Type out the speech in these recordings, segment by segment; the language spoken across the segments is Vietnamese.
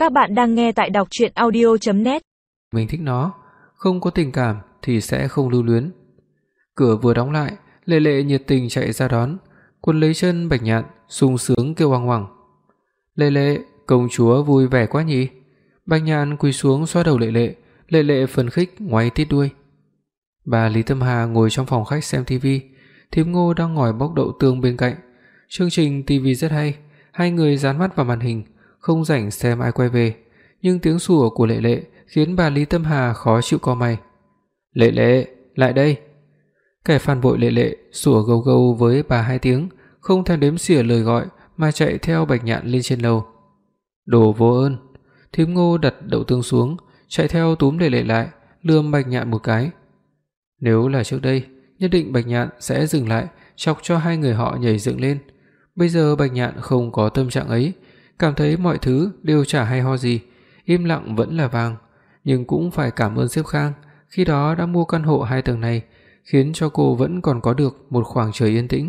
Các bạn đang nghe tại đọc truyện audio.net. Mình thích nó, không có tình cảm thì sẽ không lưu luyến. Cửa vừa đóng lại, Lệ Lệ nhiệt tình chạy ra đón, quấn lấy chân Bạch Nhạn, sung sướng kêu oang oang. "Lệ Lệ, công chúa vui vẻ quá nhỉ?" Bạch Nhạn quỳ xuống xoa đầu Lệ Lệ, Lệ Lệ phấn khích ngoáy tít đuôi. Bà Lý Tâm Hà ngồi trong phòng khách xem tivi, Thím Ngô đang ngồi bóc đậu tương bên cạnh. Chương trình tivi rất hay, hai người dán mắt vào màn hình, không rảnh xem ai quay về, nhưng tiếng sủa của Lệ Lệ khiến bà Lý Tâm Hà khó chịu cau mày. "Lệ Lệ, lại đây." Kẻ phản bội Lệ Lệ sủa gâu gâu với bà hai tiếng, không thèm đếm xỉa lời gọi mà chạy theo Bạch Nhạn lên trên lầu. "Đồ vô ơn." Thím Ngô đặt đậu tương xuống, chạy theo túm Lệ Lệ lại, lườm Bạch Nhạn một cái. Nếu là trước đây, nhất định Bạch Nhạn sẽ dừng lại, chọc cho hai người họ nhảy dựng lên. Bây giờ Bạch Nhạn không có tâm trạng ấy, cảm thấy mọi thứ đều chả hay ho gì, im lặng vẫn là vàng, nhưng cũng phải cảm ơn sếp Khang, khi đó đã mua căn hộ 2 tầng này, khiến cho cô vẫn còn có được một khoảng trời yên tĩnh.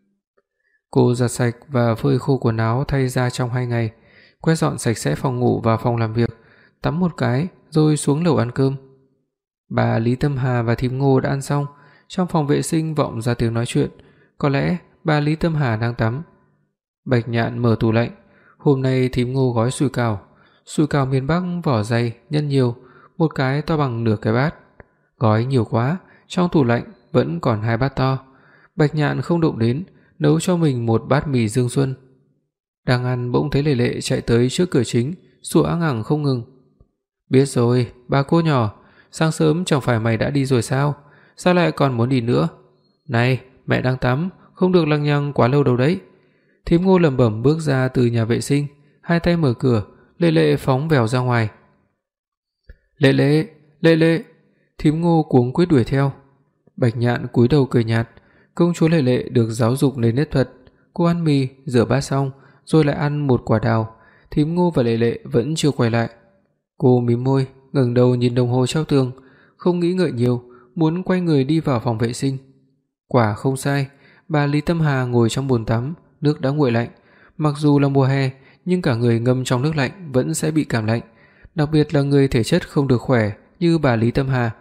Cô giặt sạch và phơi khô quần áo thay ra trong 2 ngày, quét dọn sạch sẽ phòng ngủ và phòng làm việc, tắm một cái rồi xuống lầu ăn cơm. Bà Lý Tâm Hà và Thím Ngô đã ăn xong, trong phòng vệ sinh vọng ra tiếng nói chuyện, có lẽ bà Lý Tâm Hà đang tắm. Bạch Nhạn mở tủ lạnh, hôm nay Thím Ngô gói sủi cảo miền Bắc vỏ dày, nhân nhiều, một cái to bằng nửa cái bát. Gói nhiều quá, trong tủ lạnh vẫn còn 2 bát to. Bạch Nhạn không động đến, nấu cho mình một bát mì Dương Xuân. Đang ăn bỗng thấy Lệ Lệ chạy tới trước cửa chính, sủa ăng ẳng không ngừng. "Biết rồi, bà cô nhỏ, sáng sớm chẳng phải mày đã đi rồi sao? Sao lại còn muốn đi nữa? Này, mẹ đang tắm, không được lằng nhằng quá lâu đâu đấy." Thím Ngô lẩm bẩm bước ra từ nhà vệ sinh, hai tay mở cửa, Lệ Lệ phóng vèo ra ngoài. "Lệ Lệ, Lệ Lệ!" Thím Ngô cuống quýt đuổi theo. Bạch Nhạn cúi đầu cười nhạt, công chúa Lệ Lệ được giáo dục nền nếp thật, cô ăn mì, rửa bát xong rồi lại ăn một quả đào. Thím Ngô và Lệ Lệ vẫn chưa quay lại. Cô mím môi, ngẩng đầu nhìn đồng hồ treo tường, không nghĩ ngợi nhiều, muốn quay người đi vào phòng vệ sinh. Quả không sai, bà Lý Tâm Hà ngồi trong bồn tắm, nước đã nguội lạnh, mặc dù là mùa hè, nhưng cả người ngâm trong nước lạnh vẫn sẽ bị cảm lạnh, đặc biệt là người thể chất không được khỏe như bà Lý Tâm Hà.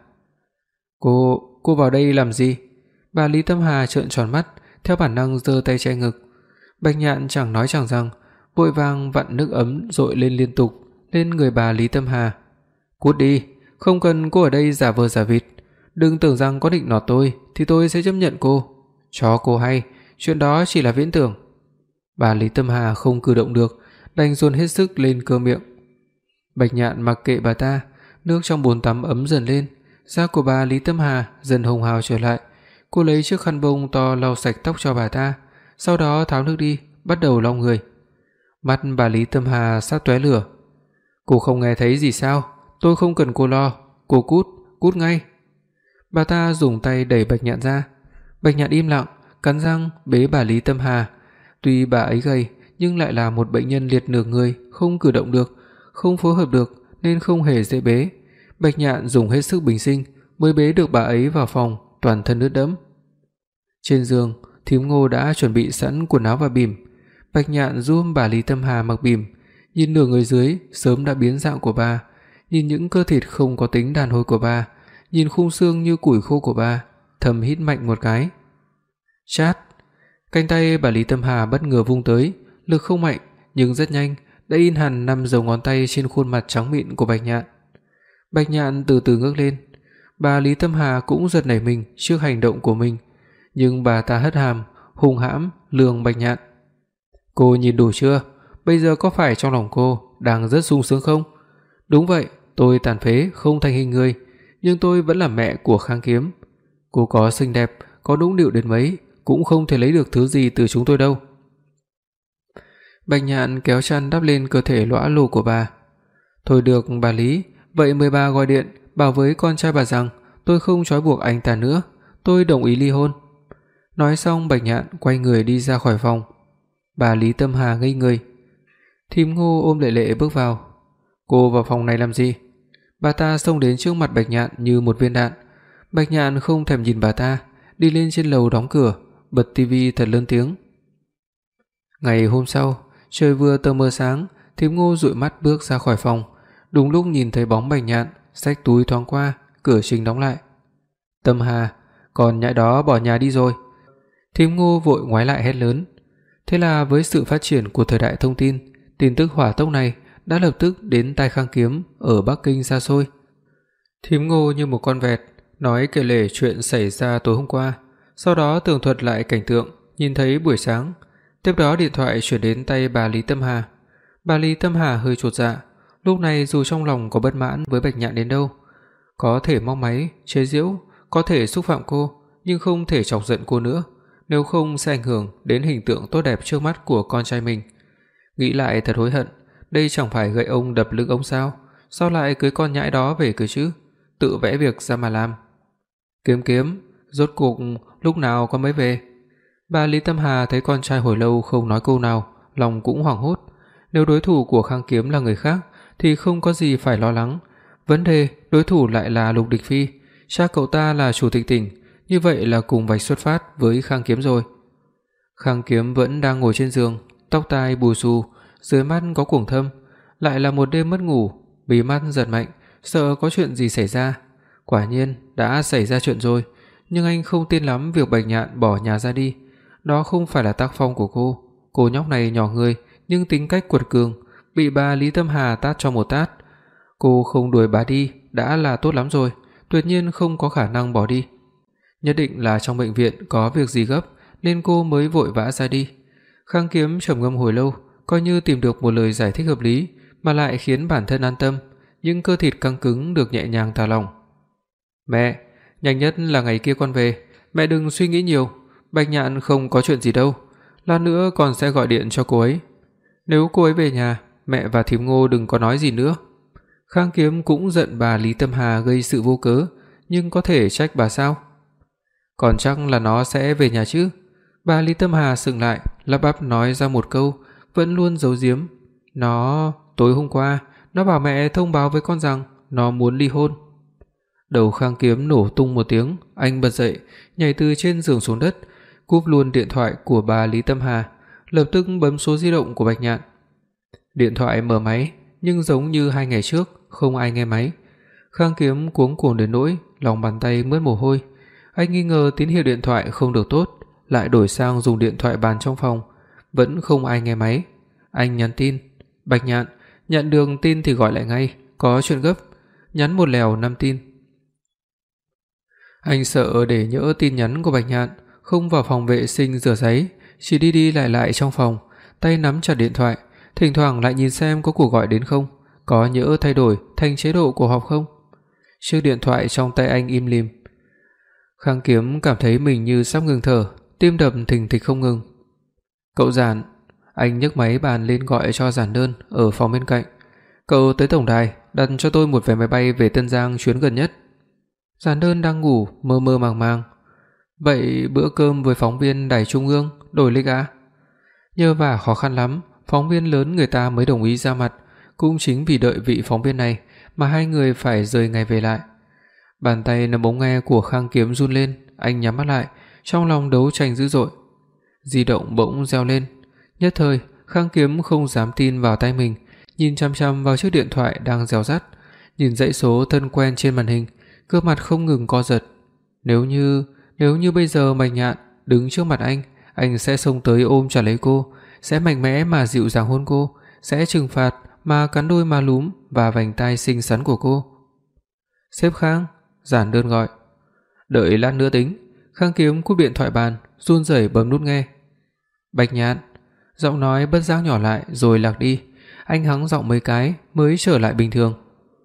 Cô vào đây làm gì?" Bà Lý Tâm Hà trợn tròn mắt, theo bản năng giơ tay che ngực. Bạch Nhạn chẳng nói chẳng rằng, vội vàng vặn nước ấm dội lên liên tục lên người bà Lý Tâm Hà. "Cút đi, không cần cô ở đây giả vờ giả vịt, đừng tưởng rằng có định nọt tôi thì tôi sẽ chấp nhận cô. Cho cô hay, chuyện đó chỉ là viễn tưởng." Bà Lý Tâm Hà không cử động được, đành dồn hết sức lên cơ miệng. Bạch Nhạn mặc kệ bà ta, nước trong bồn tắm ấm dần lên, da của bà Lý Tâm Hà dần hồng hào trở lại. Cô lấy chiếc khăn bông to lau sạch tóc cho bà ta, sau đó tháo nước đi, bắt đầu lau người. Mắt bà Lý Tâm Hà sắp tóe lửa. "Cô không nghe thấy gì sao? Tôi không cần cô lo, cô cút ngay." Bà ta dùng tay đẩy Bạch Nhạn ra. Bạch Nhạn im lặng, cắn răng bế bà Lý Tâm Hà. Tuy bà ấy gầy nhưng lại là một bệnh nhân liệt nửa người, không cử động được, không phối hợp được nên không hề dễ bế. Bạch Nhạn dùng hết sức bình sinh mới bế được bà ấy vào phòng, toàn thân ướt đẫm. Trên giường, Thím Ngô đã chuẩn bị sẵn quần áo và bỉm. Bạch Nhạn giúp bà Lý Tâm Hà mặc bỉm, nhìn nửa người dưới sớm đã biến dạng của bà, nhìn những cơ thịt không có tính đàn hồi của bà, nhìn khung xương như củi khô của bà, thầm hít mạnh một cái. Chát! Cánh tay bà Lý Tâm Hà bất ngờ vung tới, lực không mạnh nhưng rất nhanh đã in hẳn 5 dấu ngón tay trên khuôn mặt trắng mịn của Bạch Nhạn. Bạch Nhạn từ từ ngước lên, bà Lý Tâm Hà cũng giật nảy mình trước hành động của mình, nhưng bà ta hất hàm, hung hãm lườm Bạch Nhạn. "Cô nhìn đủ chưa? Bây giờ có phải trong lòng cô đang rất sung sướng không? Đúng vậy, tôi tàn phế không thành hình người, nhưng tôi vẫn là mẹ của Khang Kiếm. Cô có xinh đẹp, có nũng nịu đến mấy cũng không thể lấy được thứ gì từ chúng tôi đâu." Bạch Nhạn kéo chăn đắp lên cơ thể lõa lồ của bà. "Thôi được bà Lý, vậy mời bà gọi điện bảo với con trai bà rằng tôi không trói buộc anh ta nữa, tôi đồng ý ly hôn." Nói xong Bạch Nhạn quay người đi ra khỏi phòng. Bà Lý Tâm Hà ngây người. Thím Ngô ôm Lệ Lệ bước vào. "Cô vào phòng này làm gì?" Bà ta xông đến trước mặt Bạch Nhạn như một viên đạn. Bạch Nhạn không thèm nhìn bà ta, đi lên trên lầu đóng cửa, bật tivi thật lớn tiếng. Ngày hôm sau, trời vừa tờ mờ sáng, Thím Ngô dụi mắt bước ra khỏi phòng, đúng lúc nhìn thấy bóng Bạch Nhạn xách túi thoáng qua, cửa chính đóng lại. Tâm Hà, con nhãi đó bỏ nhà đi rồi. Thím Ngô vội ngoái lại hét lớn. Thế là với sự phát triển của thời đại thông tin, tin tức hỏa tốc này đã lập tức đến tai Khang Kiếm ở Bắc Kinh xa xôi. Thím Ngô như một con vẹt nói kể lể chuyện xảy ra tối hôm qua, sau đó tường thuật lại cảnh tượng nhìn thấy buổi sáng. Tiếp đó điện thoại chuyển đến tay bà Lý Tâm Hà. Bà Lý Tâm Hà hơi chột dạ, lúc này dù trong lòng có bất mãn với Bạch Nhạn đến đâu, có thể móc máy, chế giễu, có thể xúc phạm cô, nhưng không thể chọc giận cô nữa, nếu không sẽ ảnh hưởng đến hình tượng tốt đẹp trước mắt của con trai mình. Nghĩ lại thật hối hận, đây chẳng phải gậy ông đập lưng ông sao? Sao lại cưới con nhãi đó về cơ chứ? Tự vẽ việc ra mà làm. Kiếm Kiếm, rốt cuộc lúc nào con mới về? Bà Lý Tâm Hà thấy con trai hồi lâu không nói câu nào, lòng cũng hoảng hốt. Nếu đối thủ của Khang Kiếm là người khác thì không có gì phải lo lắng, vấn đề đối thủ lại là Lục Địch Phi, cha cậu ta là chủ tịch tỉnh, như vậy là cùng vạch xuất phát với Khang Kiếm rồi. Khang Kiếm vẫn đang ngồi trên giường, tóc tai bù xù, dưới mắt có quầng thâm, lại là một đêm mất ngủ, bí mắt giật mạnh, sợ có chuyện gì xảy ra. Quả nhiên đã xảy ra chuyện rồi, nhưng anh không tin lắm việc Bạch Nhạn bỏ nhà ra đi, đó không phải là tác phong của cô. Cô nhóc này nhỏ người nhưng tính cách quật cường, bị bà Lý Tâm Hà tát cho một tát. Cô không đuổi bà đi đã là tốt lắm rồi, tuyệt nhiên không có khả năng bỏ đi. Nhất định là trong bệnh viện có việc gì gấp nên cô mới vội vã ra đi. Khang Kiếm trầm ngâm hồi lâu, coi như tìm được một lời giải thích hợp lý mà lại khiến bản thân an tâm, nhưng cơ thịt căng cứng được nhẹ nhàng thả lỏng. Mẹ, nhanh nhất là ngày kia con về, mẹ đừng suy nghĩ nhiều, Bạch Nhạn không có chuyện gì đâu, lát nữa con sẽ gọi điện cho cô ấy. Nếu cô ấy về nhà, mẹ và thím Ngô đừng có nói gì nữa. Khang Kiếm cũng giận bà Lý Tâm Hà gây sự vô cớ, nhưng có thể trách bà sao? Còn chắc là nó sẽ về nhà chứ. Bà Lý Tâm Hà sững lại, lắp bắp nói ra một câu vẫn luôn giấu giếm. Tối hôm qua, nó bảo mẹ thông báo với con rằng nó muốn ly hôn. Đầu Khang Kiếm nổ tung một tiếng, anh bật dậy, nhảy từ trên giường xuống đất, cúp luôn điện thoại của bà Lý Tâm Hà, lập tức bấm số di động của Bạch Nhạn. Điện thoại mở máy, nhưng giống như 2 ngày trước, không ai nghe máy. Khang Kiếm cuống cuồng đến nỗi lòng bàn tay mướt mồ hôi. Anh nghi ngờ tín hiệu điện thoại không được tốt, lại đổi sang dùng điện thoại bàn trong phòng, vẫn không ai nghe máy. Anh nhắn tin: "Bạch Nhạn, nhận được tin thì gọi lại ngay, có chuyện gấp." Nhắn một lèo 5 tin. Anh sợ để nhỡ tin nhắn của Bạch Nhạn, không vào phòng vệ sinh rửa giấy, chỉ đi đi lại lại trong phòng, tay nắm chặt điện thoại, thỉnh thoảng lại nhìn xem có cuộc gọi đến không, có nhỡ thay đổi thành chế độ cuộc họp không. Chiếc điện thoại trong tay anh im lìm. Khang Kiếm cảm thấy mình như sắp ngừng thở, tim đập thình thịch không ngừng. "Cậu Giản." Anh nhấc máy bàn lên gọi cho Giản Đơn ở phòng bên cạnh. "Cậu tới tổng đài, đặt cho tôi một vé máy bay về Tân Giang chuyến gần nhất." Giản Đơn đang ngủ, mơ mơ màng màng. "Vậy bữa cơm với phóng viên Đài Trung ương đổi lịch à?" Nhờ vả khó khăn lắm, phóng viên lớn người ta mới đồng ý ra mặt, cũng chính vì đợi vị phóng viên này mà hai người phải rời ngày về lại. Bàn tay nắm ống nghe của Khang Kiếm run lên, anh nhắm mắt lại, trong lòng đấu tranh dữ dội. Di động bỗng reo lên, nhất thời Khang Kiếm không dám tin vào tay mình, nhìn chằm chằm vào chiếc điện thoại đang reo rắt, nhìn dãy số thân quen trên màn hình, cơ mặt không ngừng co giật. Nếu như bây giờ Bạch Nhạn đứng trước mặt anh sẽ xông tới ôm chặt lấy cô, sẽ mạnh mẽ mà dịu dàng hôn cô, sẽ trừng phạt mà cắn đôi má lúm và vành tai xinh xắn của cô. "Sếp Khang." Giản Đơn gọi. "Đợi lát nữa tính." Khang Kiếm cúp điện thoại bàn, run rẩy bấm nút nghe. "Bạch Nhạn." Giọng nói bất giác nhỏ lại rồi lạc đi. Anh hắng giọng mấy cái mới trở lại bình thường.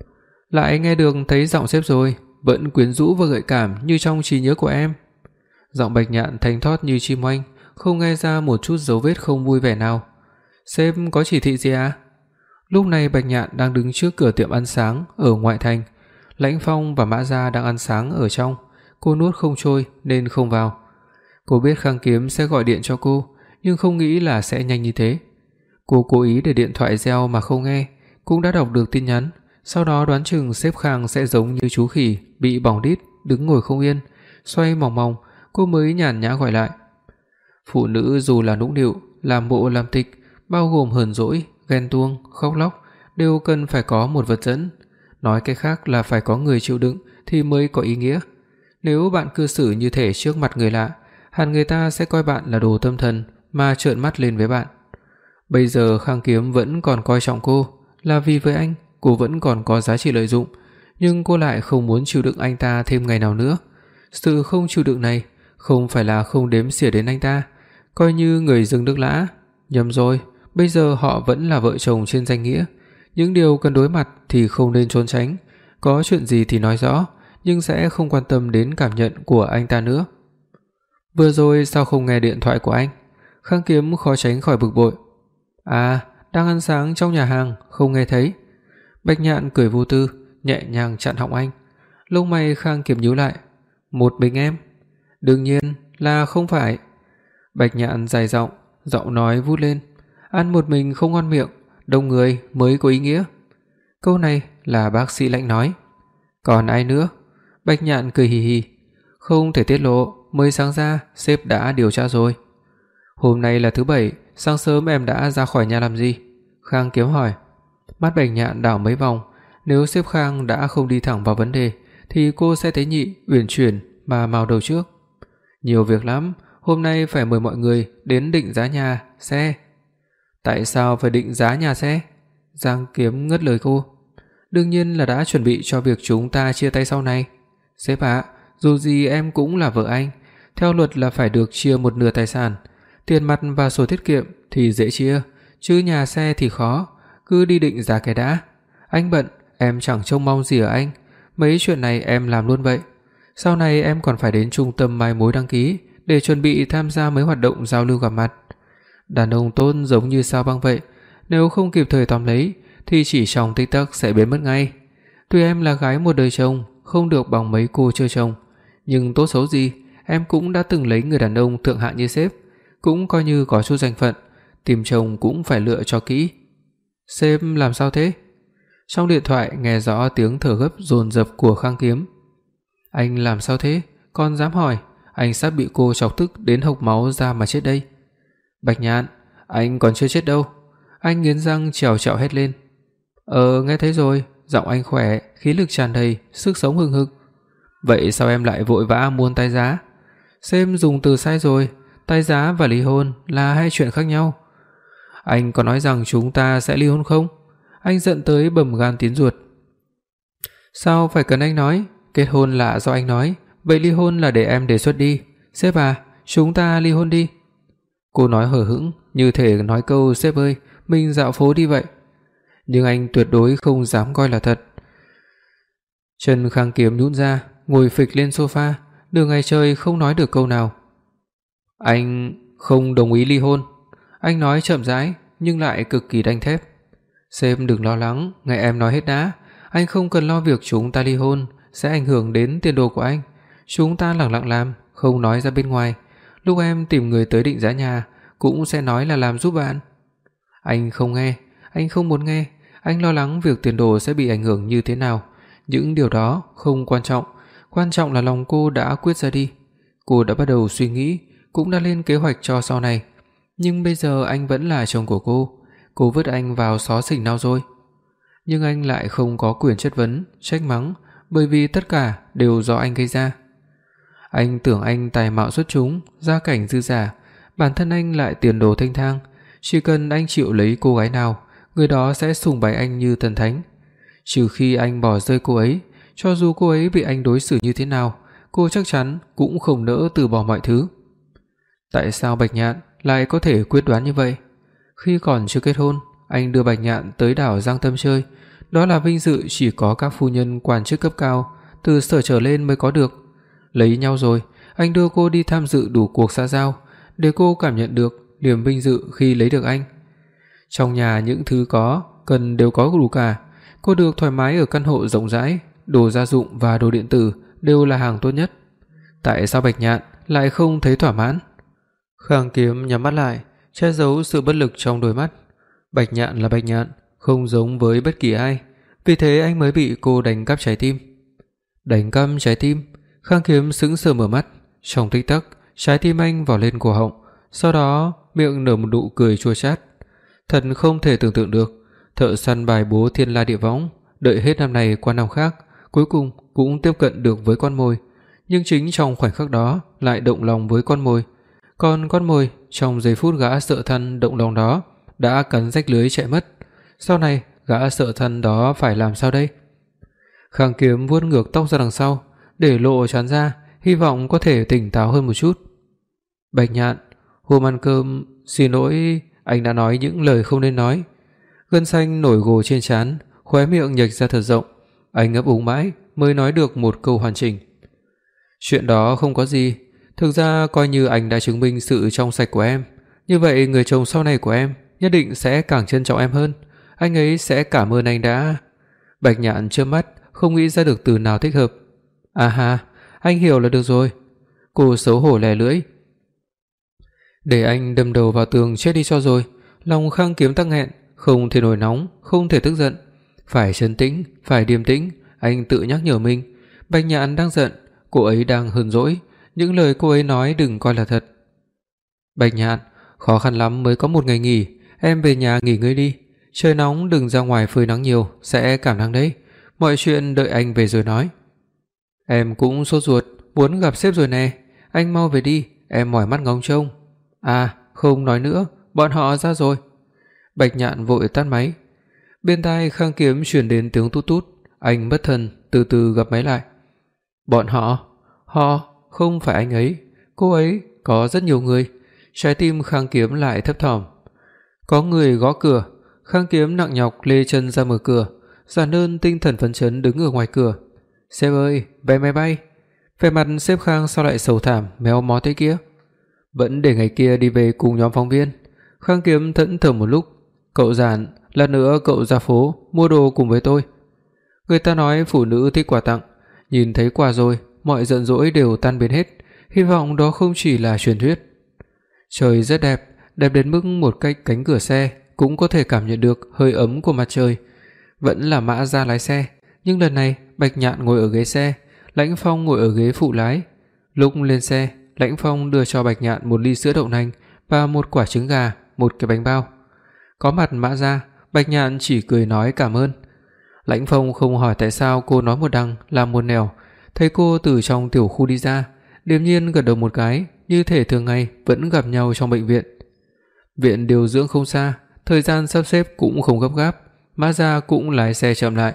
"Lại nghe được thấy giọng sếp rồi, vẫn quyến rũ và gợi cảm như trong trí nhớ của em." Giọng Bạch Nhạn thanh thoát như chim oanh, không nghe ra một chút dấu vết không vui vẻ nào. "Sếp có chỉ thị gì à?" Lúc này Bạch Nhạn đang đứng trước cửa tiệm ăn sáng ở ngoại thành. Lãnh Phong và Mã Gia đang ăn sáng ở trong, cô nuốt không trôi nên không vào. Cô biết Khang Kiếm sẽ gọi điện cho cô, nhưng không nghĩ là sẽ nhanh như thế. Cô cố ý để điện thoại reo mà không nghe, cũng đã đọc được tin nhắn, sau đó đoán chừng sếp Khang sẽ giống như chú khỉ bị bỏng đít, đứng ngồi không yên, xoay mòng mòng, cô mới nhàn nhã gọi lại. Phụ nữ dù là nũng nịu, làm bộ làm tịch, bao gồm hờn dỗi, ghen tuông, khóc lóc đều cần phải có một vật dẫn. Nói cách khác là phải có người chịu đựng thì mới có ý nghĩa. Nếu bạn cư xử như thể trước mặt người lạ, hẳn người ta sẽ coi bạn là đồ tâm thần mà trợn mắt lên với bạn. Bây giờ Khang Kiếm vẫn còn coi trọng cô, là vì với anh, cô vẫn còn có giá trị lợi dụng, nhưng cô lại không muốn chịu đựng anh ta thêm ngày nào nữa. Sự không chịu đựng này không phải là không đếm xỉa đến anh ta, coi như người dưng nước lã. Nhầm rồi, bây giờ họ vẫn là vợ chồng trên danh nghĩa. Những điều cần đối mặt thì không nên trốn tránh, có chuyện gì thì nói rõ, nhưng sẽ không quan tâm đến cảm nhận của anh ta nữa. Vừa rồi sao không nghe điện thoại của anh? Khang Kiếm khó tránh khỏi bực bội. À, đang ăn sáng trong nhà hàng, không nghe thấy. Bạch Nhạn cười vô tư, nhẹ nhàng chặn họng anh. Lông mày Khang Kiếm nhíu lại. Một mình em? Đương nhiên là không phải. Bạch Nhạn dài giọng, giọng nói vút lên. Ăn một mình không ngon miệng, đông người mới có ý nghĩa. Câu này là bác sĩ Lãnh nói. Còn ai nữa? Bạch Nhạn cười hì hì. Không thể tiết lộ, mới sáng ra sếp đã điều tra rồi. Hôm nay là thứ Bảy, sáng sớm em đã ra khỏi nhà làm gì? Khang Kiếm hỏi. Mắt Bạch Nhạn đảo mấy vòng, nếu sếp Khang đã không đi thẳng vào vấn đề thì cô sẽ tế nhị, uyển chuyển mà mào đầu trước. Nhiều việc lắm, hôm nay phải mời mọi người đến định giá nhà, xe. Tại sao phải định giá nhà xe? Giang Kiếm ngắt lời cô. Đương nhiên là đã chuẩn bị cho việc chúng ta chia tay sau này. Sếp ạ, dù gì em cũng là vợ anh, theo luật là phải được chia một nửa tài sản. Tiền mặt và sổ tiết kiệm thì dễ chia, chứ nhà xe thì khó, cứ đi định giá cái đã. Anh bận, em chẳng trông mong gì ở anh, mấy chuyện này em làm luôn vậy. Sau này em còn phải đến trung tâm mai mối đăng ký để chuẩn bị tham gia mấy hoạt động giao lưu gặp mặt. Đàn ông tốt giống như sao băng vậy, nếu không kịp thời tóm lấy thì chỉ trong tích tắc sẽ biến mất ngay. Tuy em là gái một đời chồng, không được bằng mấy cô chơi chồng, nhưng tốt xấu gì em cũng đã từng lấy người đàn ông thượng hạng như sếp, cũng coi như có chút danh phận, tìm chồng cũng phải lựa cho kỹ. Sếp làm sao thế? Trong điện thoại nghe rõ tiếng thở gấp dồn dập của Khang Kiếm. Anh làm sao thế? Con dám hỏi, anh sắp bị cô chọc tức đến hộc máu ra mà chết đây. Bạch Nhạn, anh còn chưa chết đâu. Anh nghiến răng trèo trẹo hét lên. Nghe thấy rồi, giọng anh khỏe, khí lực tràn đầy, sức sống hừng hực. Vậy sao em lại vội vã muốn tái giá? Sếp dùng từ sai rồi, tái giá và ly hôn là hai chuyện khác nhau. Anh có nói rằng chúng ta sẽ ly hôn không? Anh giận tới bầm gan tiến ruột. Sao phải cần anh nói? Kết hôn là do anh nói, vậy ly hôn là để em đề xuất đi. Sếp à, chúng ta ly hôn đi. Cô nói hờ hững, như thể nói câu sếp ơi, mình dạo phố đi vậy. Nhưng anh tuyệt đối không dám coi là thật. Chân Khang Kiếm nhũn ra, ngồi phịch lên sofa, nửa ngày trời không nói được câu nào. Anh không đồng ý ly hôn. Anh nói chậm rãi nhưng lại cực kỳ đanh thép. Sếp đừng lo lắng, nghe em nói hết đã. Anh không cần lo việc chúng ta ly hôn sẽ ảnh hưởng đến tiền đồ của anh. Chúng ta lặng lặng làm, không nói ra bên ngoài. Lúc em tìm người tới định giá nhà cũng sẽ nói là làm giúp bạn. Anh không nghe, anh không muốn nghe. Anh lo lắng việc tiền đồ sẽ bị ảnh hưởng như thế nào. Những điều đó không quan trọng, quan trọng là lòng cô đã quyết ra đi. Cô đã bắt đầu suy nghĩ, cũng đã lên kế hoạch cho sau này. Nhưng bây giờ anh vẫn là chồng của cô vứt anh vào xó xỉnh nào rồi. Nhưng anh lại không có quyền chất vấn, trách mắng, bởi vì tất cả đều do anh gây ra. Anh tưởng anh tài mạo xuất chúng, gia cảnh dư dả, bản thân anh lại tiền đồ thênh thang, chỉ cần anh chịu lấy cô gái nào, người đó sẽ sùng bái anh như thần thánh. Trừ khi anh bỏ rơi cô ấy, cho dù cô ấy bị anh đối xử như thế nào, cô chắc chắn cũng không nỡ từ bỏ mọi thứ. Tại sao Bạch Nhạn lại có thể quyết đoán như vậy? Khi còn chưa kết hôn, anh đưa Bạch Nhạn tới đảo Giang Tâm chơi, đó là vinh dự chỉ có các phu nhân quan chức cấp cao từ sở trở lên mới có được. Lấy nhau rồi, anh đưa cô đi tham dự đủ cuộc xã giao để cô cảm nhận được niềm vinh dự khi lấy được anh. Trong nhà những thứ có cần đều có đủ cả, cô được thoải mái ở căn hộ rộng rãi, đồ gia dụng và đồ điện tử đều là hàng tốt nhất. Tại sao Bạch Nhạn lại không thấy thỏa mãn? Khang Kiếm nhắm mắt lại, che giấu sự bất lực trong đôi mắt. Bạch Nhạn là Bạch Nhạn, không giống với bất kỳ ai, vì thế anh mới bị cô đánh cắp trái tim. Đánh cắp trái tim? Khang Kiếm sững sờ mở mắt, trong tích tắc, trái tim anh vò lên cổ họng, sau đó miệng nở một nụ cười chua chát. Thật không thể tưởng tượng được, thợ săn bài bố thiên la địa võng, đợi hết năm này qua năm khác, cuối cùng cũng tiếp cận được với con mồi, nhưng chính trong khoảnh khắc đó lại động lòng với con mồi. Còn con mồi trong giây phút gã sợ thân động lòng đó đã cắn rách lưới chạy mất. Sau này gã sợ thân đó phải làm sao đây? Khang Kiếm vuốt ngược tóc ra đằng sau, để lộ trán ra, hy vọng có thể tỉnh táo hơn một chút. Bạch Nhạn, hôm ăn cơm, xin lỗi, anh đã nói những lời không nên nói. Gân xanh nổi gồ trên trán, khóe miệng nhếch ra thật rộng, anh ấp úng mãi mới nói được một câu hoàn chỉnh. Chuyện đó không có gì, thực ra coi như anh đã chứng minh sự trong sạch của em, như vậy người chồng sau này của em nhất định sẽ càng trân trọng em hơn, anh ấy sẽ cảm ơn anh đã. Bạch Nhạn trợn mắt, không nghĩ ra được từ nào thích hợp. À ha, anh hiểu là được rồi. Cô xấu hổ lè lưỡi. Để anh đâm đầu vào tường chết đi cho rồi. Lòng Khang Kiếm tắc nghẹn, không thể nổi nóng, không thể tức giận, phải trấn tĩnh, phải điềm tĩnh. Anh tự nhắc nhở mình, Bạch Nhạn đang giận, cô ấy đang hờn dỗi, những lời cô ấy nói đừng coi là thật. Bạch Nhạn, khó khăn lắm mới có một ngày nghỉ, em về nhà nghỉ ngơi đi. Trời nóng đừng ra ngoài phơi nắng nhiều, sẽ cảm nắng đấy. Mọi chuyện đợi anh về rồi nói. Em cũng sốt ruột, muốn gặp sếp rồi nè. Anh mau về đi, em mỏi mắt ngóng trông. À, không nói nữa, bọn họ ra rồi. Bạch Nhạn vội tắt máy. Bên tai Khang Kiếm truyền đến tiếng tút tút, anh bất thần từ từ gập máy lại. Bọn họ không phải anh ấy, cô ấy, có rất nhiều người. Trái tim Khang Kiếm lại thấp thỏm. Có người gõ cửa, Khang Kiếm nặng nhọc lê chân ra mở cửa, giản đơn tinh thần phấn chấn đứng ở ngoài cửa. Sếp ơi, vé máy bay. Vẻ mặt sếp Khang sao lại sầu thảm méo mó thế kia? Vẫn để ngày kia đi về cùng nhóm phóng viên. Khang Kiếm thẫn thờ một lúc. Cậu Giản, lát nữa cậu ra phố mua đồ cùng với tôi. Người ta nói phụ nữ thích quà tặng, nhìn thấy quà rồi, mọi giận dỗi đều tan biến hết. Hy vọng đó không chỉ là truyền thuyết. Trời rất đẹp, đẹp đến mức một cách cánh cửa xe cũng có thể cảm nhận được hơi ấm của mặt trời. Vẫn là Mã Gia lái xe, nhưng lần này Bạch Nhạn ngồi ở ghế xe, Lãnh Phong ngồi ở ghế phụ lái. Lúc lên xe, Lãnh Phong đưa cho Bạch Nhạn một ly sữa đậu nành và một quả trứng gà, một cái bánh bao. Có mặt Mã Gia, Bạch Nhạn chỉ cười nói cảm ơn. Lãnh Phong không hỏi tại sao cô nói một đằng làm một nẻo, thấy cô từ trong tiểu khu đi ra, điềm nhiên gật đầu một cái, như thể thường ngày vẫn gặp nhau trong bệnh viện. Viện điều dưỡng không xa, thời gian sắp xếp cũng không gấp gáp, Mã Gia cũng lái xe chậm lại.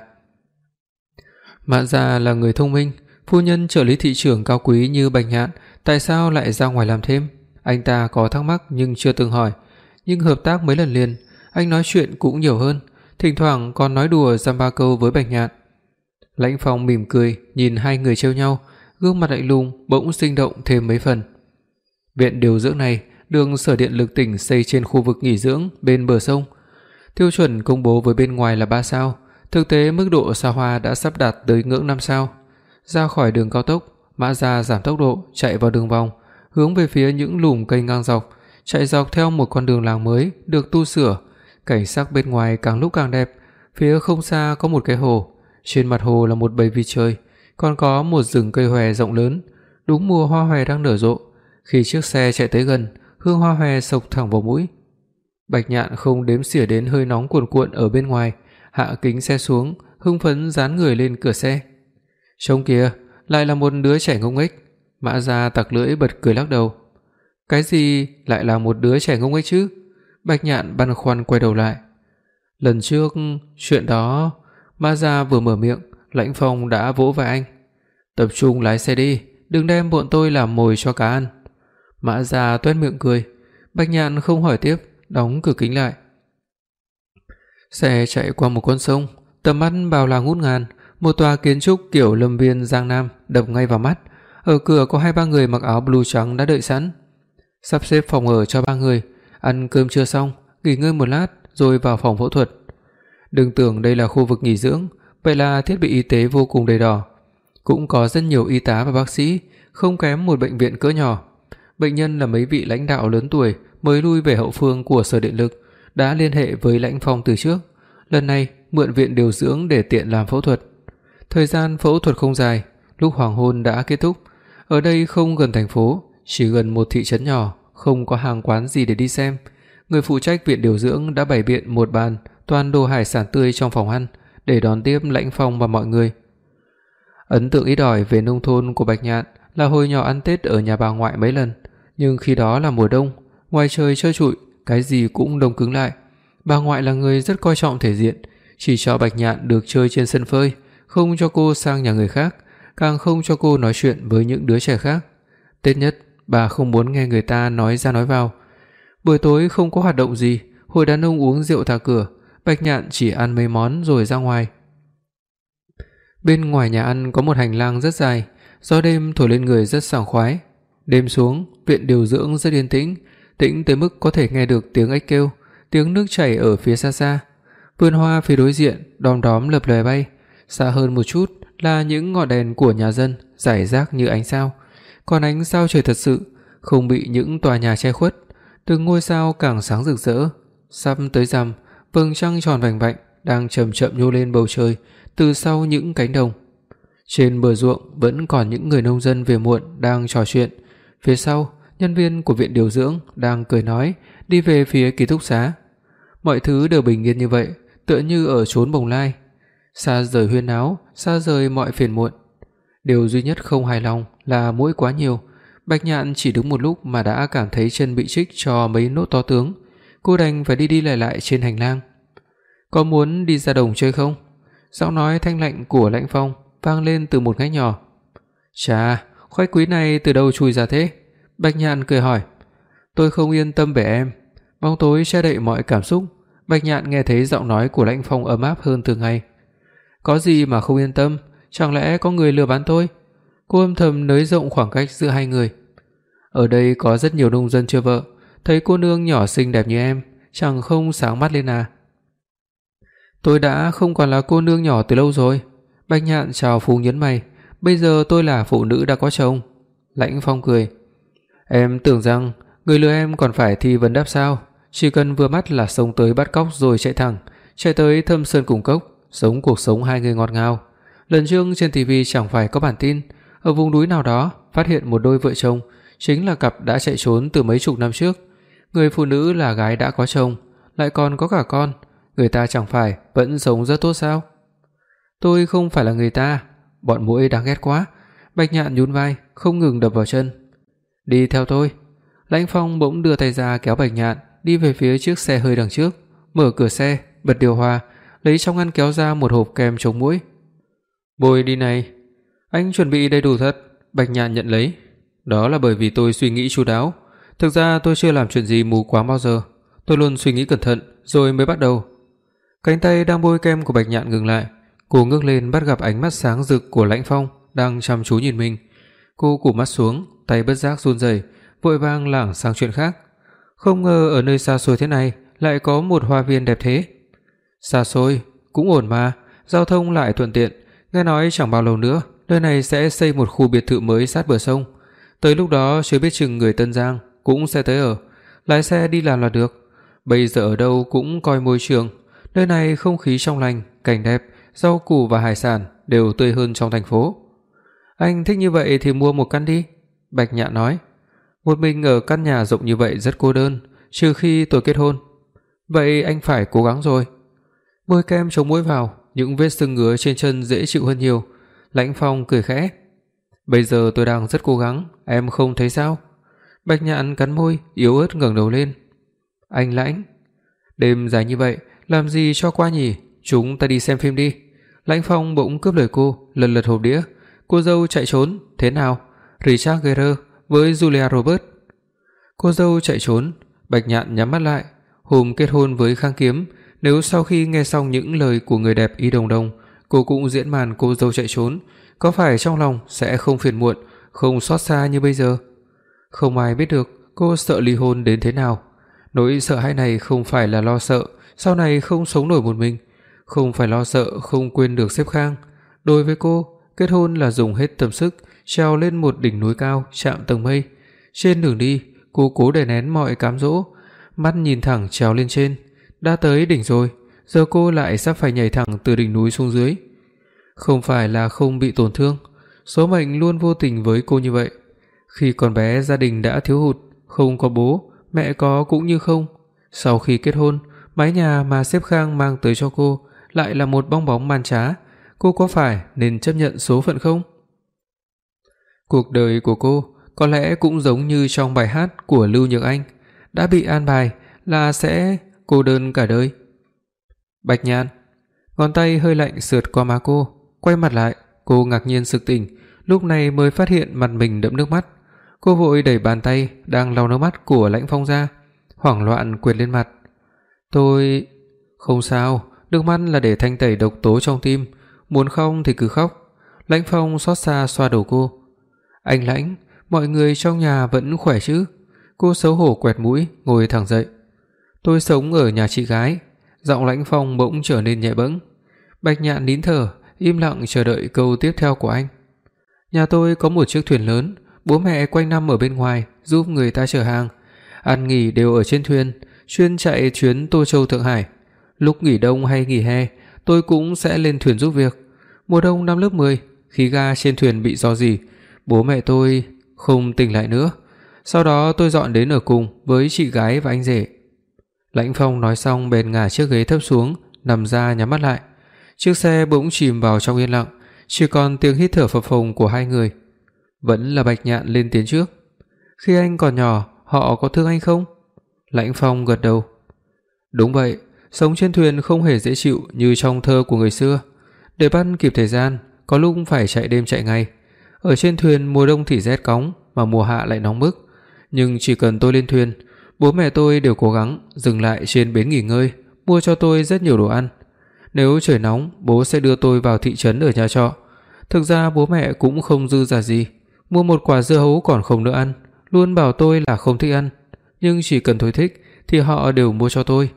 Mã Gia là người thông minh, phu nhân trợ lý thị trưởng cao quý như Bạch Nhạn, tại sao lại ra ngoài làm thêm? Anh ta có thắc mắc nhưng chưa từng hỏi, nhưng hợp tác mấy lần liền, anh nói chuyện cũng nhiều hơn, thỉnh thoảng còn nói đùa dăm ba câu với Bạch Nhạn. Lãnh Phong mỉm cười nhìn hai người trêu nhau, gương mặt lạnh lùng bỗng sinh động thêm mấy phần. Viện điều dưỡng này được Sở Điện lực tỉnh xây trên khu vực nghỉ dưỡng bên bờ sông. Tiêu chuẩn công bố với bên ngoài là 3 sao, thực tế mức độ xa hoa đã sắp đạt tới ngưỡng 5 sao. Ra khỏi đường cao tốc, Mã Gia giảm tốc độ chạy vào đường vòng, hướng về phía những lùm cây ngang dọc, chạy dọc theo một con đường làng mới được tu sửa. Cảnh sắc bên ngoài càng lúc càng đẹp, phía không xa có một cái hồ, trên mặt hồ là một bầy vịt trời, còn có một rừng cây hòe rộng lớn, đúng mùa hoa hòe đang nở rộ. Khi chiếc xe chạy tới gần, hương hoa hòe xộc thẳng vào mũi. Bạch Nhạn không đếm xỉa đến hơi nóng cuồn cuộn ở bên ngoài, hạ kính xe xuống, hưng phấn dán người lên cửa xe. Trông kìa, lại là một đứa trẻ ngông nghếch. Mã Gia tặc lưỡi bật cười lắc đầu. Cái gì lại là một đứa trẻ ngông nghếch chứ? Bạch Nhạn băn khoăn quay đầu lại. Lần trước, chuyện đó... Mã Gia vừa mở miệng, Lãnh Phong đã vỗ vai anh. Tập trung lái xe đi, đừng đem bọn tôi làm mồi cho cá ăn. Mã Gia toét miệng cười. Bạch Nhạn không hỏi tiếp, đóng cửa kính lại. Xe chạy qua một con sông, tầm mắt bao la ngút ngàn, một tòa kiến trúc kiểu lâm viên Giang Nam đập ngay vào mắt. Ở cửa có 2-3 người mặc áo blue trắng đã đợi sẵn. Sắp xếp phòng ở cho 3 người, ăn cơm trưa xong, nghỉ ngơi một lát rồi vào phòng phẫu thuật. Đừng tưởng đây là khu vực nghỉ dưỡng, vậy là thiết bị y tế vô cùng đầy đỏ. Cũng có rất nhiều y tá và bác sĩ, không kém một bệnh viện cỡ nhỏ. Bệnh nhân là mấy vị lãnh đạo lớn tuổi mới lui về hậu phương của Sở Điện lực, đã liên hệ với Lãnh Phong từ trước. Lần này mượn viện điều dưỡng để tiện làm phẫu thuật. Thời gian phẫu thuật không dài, lúc hoàng hôn đã kết thúc. Ở đây không gần thành phố, chỉ gần một thị trấn nhỏ, không có hàng quán gì để đi xem. người phụ trách viện điều dưỡng đã bày biện một bàn toàn đồ hải sản tươi trong phòng ăn để đón tiếp Lãnh Phong và mọi người. Ấn tượng ít ỏi về nông thôn của Bạch Nhạn là hồi nhỏ ăn Tết ở nhà bà ngoại mấy lần, nhưng khi đó là mùa đông, ngoài trời trơ trụi, cái gì cũng đông cứng lại. Bà ngoại là người rất coi trọng thể diện, chỉ cho Bạch Nhạn được chơi trên sân phơi, không cho cô sang nhà người khác, càng không cho cô nói chuyện với những đứa trẻ khác. Tết nhất, bà không muốn nghe người ta nói ra nói vào. Buổi tối không có hoạt động gì, hội đàn ông uống rượu thả cửa, Bạch Nhạn chỉ ăn mấy món rồi ra ngoài. Bên ngoài nhà ăn có một hành lang rất dài, gió đêm thổi lên người rất sảng khoái. Đêm xuống, viện điều dưỡng rất yên tĩnh, tĩnh tới mức có thể nghe được tiếng ếch kêu, tiếng nước chảy ở phía xa xa. Vườn hoa phía đối diện đom đóm lập lòe bay, xa hơn một chút là những ngọn đèn của nhà dân rải rác như ánh sao. Còn ánh sao trời thật sự, không bị những tòa nhà che khuất, từng ngôi sao càng sáng rực rỡ. Sắp tới rằm, vầng trăng tròn vành vạnh đang chậm chậm nhô lên bầu trời từ sau những cánh đồng. Trên bờ ruộng vẫn còn những người nông dân về muộn đang trò chuyện. Phía sau, nhân viên của viện điều dưỡng đang cười nói đi về phía ký túc xá. Mọi thứ đều bình yên như vậy, tựa như ở chốn bồng lai, xa rời huyên náo, xa rời mọi phiền muộn. Điều duy nhất không hài lòng là muỗi quá nhiều. Bạch Nhạn chỉ đứng một lúc mà đã cảm thấy chân bị chích cho mấy nốt to tướng. Cô đành phải đi đi lại lại trên hành lang. Có muốn đi ra đồng chơi không? Giọng nói thanh lạnh của Lãnh Phong vang lên từ một ngách nhỏ. Chà, khoai quý này từ đâu chui ra thế? Bạch Nhạn cười hỏi. Tôi không yên tâm về em. Bóng tối che đậy mọi cảm xúc. Bạch Nhạn nghe thấy giọng nói của Lãnh Phong ấm áp hơn thường ngày. Có gì mà không yên tâm? Chẳng lẽ có người lừa bán tôi? Cô âm thầm nới rộng khoảng cách giữa hai người. Ở đây có rất nhiều nông dân chưa vợ, thấy cô nương nhỏ xinh đẹp như em, chẳng không sáng mắt lên à? Tôi đã không còn là cô nương nhỏ từ lâu rồi. Bạch Nhạn chào phúng nhấn mày. Bây giờ tôi là phụ nữ đã có chồng. Lãnh Phong cười. Em tưởng rằng người lừa em còn phải thi vấn đáp sao? Chỉ cần vừa mắt là xông tới bắt cóc rồi chạy thẳng, chạy tới Thâm Sơn Cùng Cốc, sống cuộc sống hai người ngọt ngào. Lần trước trên TV chẳng phải có bản tin ở vùng núi nào đó phát hiện một đôi vợ chồng, chính là cặp đã chạy trốn từ mấy chục năm trước. Người phụ nữ là gái đã có chồng, lại còn có cả con, người ta chẳng phải vẫn sống rất tốt sao? Tôi không phải là người ta, bọn muỗi đáng ghét quá. Bạch Nhạn nhún vai, không ngừng đập vào chân. Đi theo tôi. Lãnh Phong bỗng đưa tay ra kéo Bạch Nhạn đi về phía chiếc xe hơi đằng trước, mở cửa xe, bật điều hòa, lấy trong ngăn kéo ra một hộp kem chống muỗi. Bôi đi này. Anh chuẩn bị đầy đủ thật. Bạch Nhạn nhận lấy. Đó là bởi vì tôi suy nghĩ chu đáo. Thực ra tôi chưa làm chuyện gì mù quáng bao giờ. Tôi luôn suy nghĩ cẩn thận rồi mới bắt đầu. Cánh tay đang bôi kem của Bạch Nhạn ngừng lại. Cô ngước lên bắt gặp ánh mắt sáng rực của Lãnh Phong đang chăm chú nhìn mình. Cô cụp mắt xuống, tay bất giác run rẩy, vội vàng lảng sang chuyện khác. Không ngờ ở nơi xa xôi thế này lại có một hoa viên đẹp thế. Xa xôi cũng ổn mà, giao thông lại thuận tiện. Nghe nói chẳng bao lâu nữa nơi này sẽ xây một khu biệt thự mới sát bờ sông. Tới lúc đó chưa biết chừng người Tân Giang cũng sẽ tới ở, lái xe đi làm là được. Bây giờ ở đâu cũng coi môi trường, nơi này không khí trong lành, cảnh đẹp, rau củ và hải sản đều tươi hơn trong thành phố. Anh thích như vậy thì mua một căn đi. Bạch Nhạn nói. Một mình ở căn nhà rộng như vậy rất cô đơn, trừ khi tôi kết hôn. Vậy anh phải cố gắng rồi. Bôi kem chống muỗi vào, những vết sưng ngứa trên chân dễ chịu hơn nhiều. Lãnh Phong cười khẽ. Bây giờ tôi đang rất cố gắng, em không thấy sao? Bạch Nhạn cắn môi, yếu ớt ngẩng đầu lên. Anh Lãnh, đêm dài như vậy, làm gì cho qua nhỉ? Chúng ta đi xem phim đi. Lãnh Phong bỗng cướp lời cô, lần lượt hộp đĩa. Cô dâu chạy trốn, thế nào? Richard Gere với Julia Roberts. Cô dâu chạy trốn. Bạch Nhạn nhắm mắt lại. Hôm kết hôn với Khang Kiếm, nếu sau khi nghe xong những lời của người đẹp Y Đồng Đồng, cô cũng diễn màn cô dâu chạy trốn, có phải trong lòng sẽ không phiền muộn, không xót xa như bây giờ? Không ai biết được cô sợ ly hôn đến thế nào. Nỗi sợ hãi này không phải là lo sợ sau này không sống nổi một mình, không phải lo sợ không quên được sếp Khang. Đối với cô, kết hôn là dùng hết tâm sức trèo lên một đỉnh núi cao chạm tầng mây. Trên đường đi, cô cố đè nén mọi cám dỗ, mắt nhìn thẳng trèo lên trên. Đã tới đỉnh rồi, giờ cô lại sắp phải nhảy thẳng từ đỉnh núi xuống dưới. Không phải là không bị tổn thương, số mệnh luôn vô tình với cô như vậy. Khi còn bé gia đình đã thiếu hụt, không có bố, mẹ có cũng như không. Sau khi kết hôn, mái nhà mà sếp Khang mang tới cho cô lại là một bong bóng man trá, cô có phải nên chấp nhận số phận không? Cuộc đời của cô có lẽ cũng giống như trong bài hát của Lưu Nhược Anh, đã bị an bài là sẽ cô đơn cả đời. Bạch Nhạn, ngón tay hơi lạnh sượt qua má cô, quay mặt lại, cô ngạc nhiên sực tỉnh, lúc này mới phát hiện mặt mình đẫm nước mắt. Cô vội đẩy bàn tay đang lau nước mắt của Lãnh Phong ra, hoảng loạn quệt lên mặt. "Tôi không sao, nước mắt là để thanh tẩy độc tố trong tim, muốn khóc thì cứ khóc." Lãnh Phong xót xa xoa đầu cô. "Anh Lãnh, mọi người trong nhà vẫn khỏe chứ?" Cô xấu hổ quẹt mũi, ngồi thẳng dậy. "Tôi sống ở nhà chị gái." Giọng Lãnh Phong bỗng trở nên nhẹ bẫng. Bạch Nhạn nín thở, im lặng chờ đợi câu tiếp theo của anh. "Nhà tôi có một chiếc thuyền lớn, bố mẹ quanh năm ở bên ngoài giúp người ta chở hàng, ăn nghỉ đều ở trên thuyền, chuyên chạy chuyến Tô Châu Thượng Hải. Lúc nghỉ đông hay nghỉ hè, tôi cũng sẽ lên thuyền giúp việc. Mùa đông năm lớp 10, khí ga trên thuyền bị rò rỉ, bố mẹ tôi không tỉnh lại nữa. Sau đó tôi dọn đến ở cùng với chị gái và anh rể." Lãnh Phong nói xong bèn ngả chiếc ghế thấp xuống, nằm ra nhắm mắt lại. Chiếc xe bỗng chìm vào trong yên lặng, chỉ còn tiếng hít thở phập phồng của hai người. Vẫn là Bạch Nhạn lên tiếng trước. "Khi anh còn nhỏ, họ có thương anh không?" Lãnh Phong gật đầu. "Đúng vậy, sống trên thuyền không hề dễ chịu như trong thơ của người xưa. Để bắt kịp thời gian, có lúc phải chạy đêm chạy ngày. Ở trên thuyền mùa đông thì rét cóng, mà mùa hạ lại nóng bức. Nhưng chỉ cần tôi lên thuyền, bố mẹ tôi đều cố gắng dừng lại trên bến nghỉ ngơi, mua cho tôi rất nhiều đồ ăn. Nếu trời nóng, bố sẽ đưa tôi vào thị trấn ở nhà trọ. Thực ra bố mẹ cũng không dư giả gì, mua một quả dưa hấu còn không nỡ ăn, luôn bảo tôi là không thích ăn, nhưng chỉ cần tôi thích thì họ đều mua cho tôi."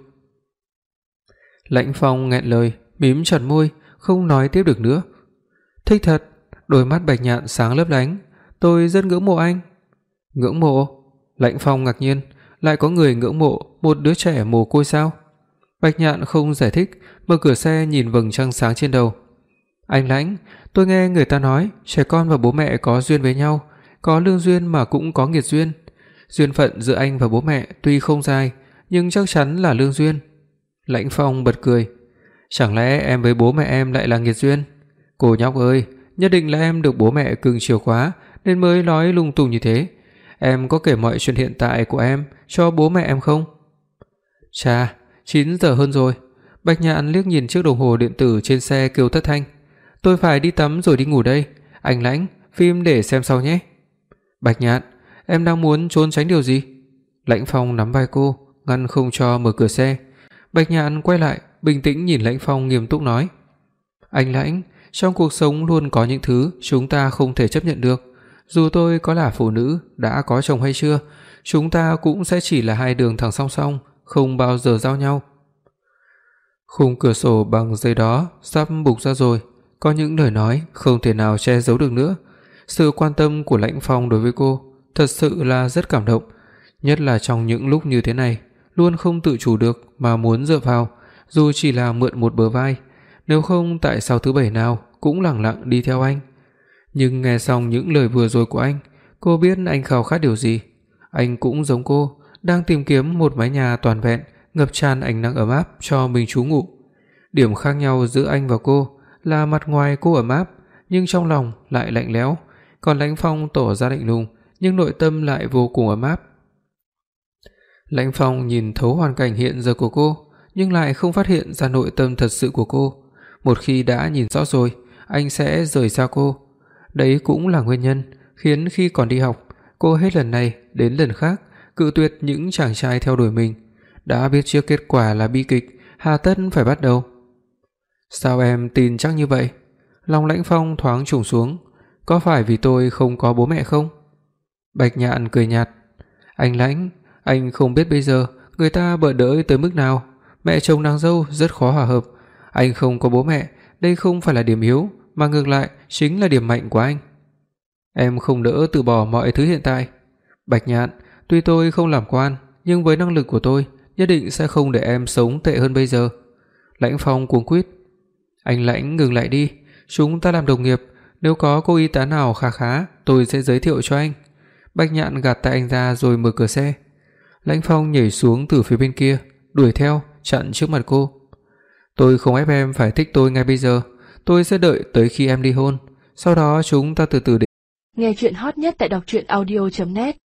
Lãnh Phong nghẹn lời, mím chặt môi, không nói tiếp được nữa. "Thích thật." Đôi mắt Bạch Nhạn sáng lấp lánh. "Tôi rất ngưỡng mộ anh." "Ngưỡng mộ?" Lãnh Phong ngạc nhiên, lại có người ngưỡng mộ một đứa trẻ mồ côi sao? Bạch Nhạn không giải thích, mở cửa xe nhìn vầng trăng sáng trên đầu. "Anh Lãnh, tôi nghe người ta nói trẻ con và bố mẹ có duyên với nhau, có lương duyên mà cũng có nghiệt duyên. Duyên phận giữa anh và bố mẹ tuy không dài, nhưng chắc chắn là lương duyên." Lãnh Phong bật cười. "Chẳng lẽ em với bố mẹ em lại là nghiệt duyên? Cô nhóc ơi, nhất định là em được bố mẹ cưng chiều quá nên mới nói lung tung như thế. Em có kể mọi chuyện hiện tại của em cho bố mẹ em không?" "Chà, 9 giờ hơn rồi." Bạch Nhạn liếc nhìn chiếc đồng hồ điện tử trên xe kêu thất thanh. "Tôi phải đi tắm rồi đi ngủ đây. Anh Lãnh, phim để xem sau nhé." "Bạch Nhạn, em đang muốn trốn tránh điều gì?" Lãnh Phong nắm vai cô, ngăn không cho mở cửa xe. Bạch Nhạn quay lại, bình tĩnh nhìn Lãnh Phong nghiêm túc nói: "Anh Lãnh, trong cuộc sống luôn có những thứ chúng ta không thể chấp nhận được. Dù tôi có là phụ nữ, đã có chồng hay chưa, chúng ta cũng sẽ chỉ là hai đường thẳng song song, không bao giờ giao nhau." Khung cửa sổ bằng giấy đó sắp bục ra rồi, có những lời nói không thể nào che giấu được nữa. Sự quan tâm của Lãnh Phong đối với cô thật sự là rất cảm động, nhất là trong những lúc như thế này, luôn không tự chủ được mà muốn dựa vào, dù chỉ là mượn một bờ vai, nếu không tại sao thứ bảy nào cũng lẳng lặng đi theo anh. Nhưng nghe xong những lời vừa rồi của anh, cô biết anh khao khát điều gì. Anh cũng giống cô, đang tìm kiếm một mái nhà toàn vẹn, ngập tràn ánh nắng ấm áp cho mình trú ngụ. Điểm khác nhau giữa anh và cô là mặt ngoài cô ấm áp, nhưng trong lòng lại lạnh lẽo, còn Lãnh Phong tỏ ra lạnh lùng, nhưng nội tâm lại vô cùng ấm áp. Lãnh Phong nhìn thấu hoàn cảnh hiện giờ của cô, nhưng lại không phát hiện ra nội tâm thật sự của cô. Một khi đã nhìn rõ rồi, anh sẽ rời xa cô. Đấy cũng là nguyên nhân khiến khi còn đi học, cô hết lần này đến lần khác cự tuyệt những chàng trai theo đuổi mình. Đã biết trước kết quả là bi kịch, hà tất phải bắt đầu. "Sao em tin chắc như vậy?" Lòng Lãnh Phong thoáng trùng xuống. "Có phải vì tôi không có bố mẹ không?" Bạch Nhạn cười nhạt. "Anh Lãnh, anh không biết bây giờ người ta bợ đỡ tới mức nào. Mẹ chồng nàng dâu rất khó hòa hợp. Anh không có bố mẹ, đây không phải là điểm yếu, mà ngược lại chính là điểm mạnh của anh. Em không nỡ từ bỏ mọi thứ hiện tại. Bạch Nhạn, tuy tôi không làm quan, nhưng với năng lực của tôi, nhất định sẽ không để em sống tệ hơn bây giờ." Lãnh Phong cuống quýt. "Anh Lãnh, ngừng lại đi, chúng ta làm đồng nghiệp, nếu có cô y tá nào khá khá, tôi sẽ giới thiệu cho anh." Bạch Nhạn gạt tay anh ra rồi mở cửa xe. Lãnh Phong nhảy xuống từ phía bên kia, đuổi theo, chặn trước mặt cô. Tôi không ép em phải thích tôi ngay bây giờ, tôi sẽ đợi tới khi em ly hôn, sau đó chúng ta từ từ đến. Nghe chuyện hot nhất tại đọc truyện audio.net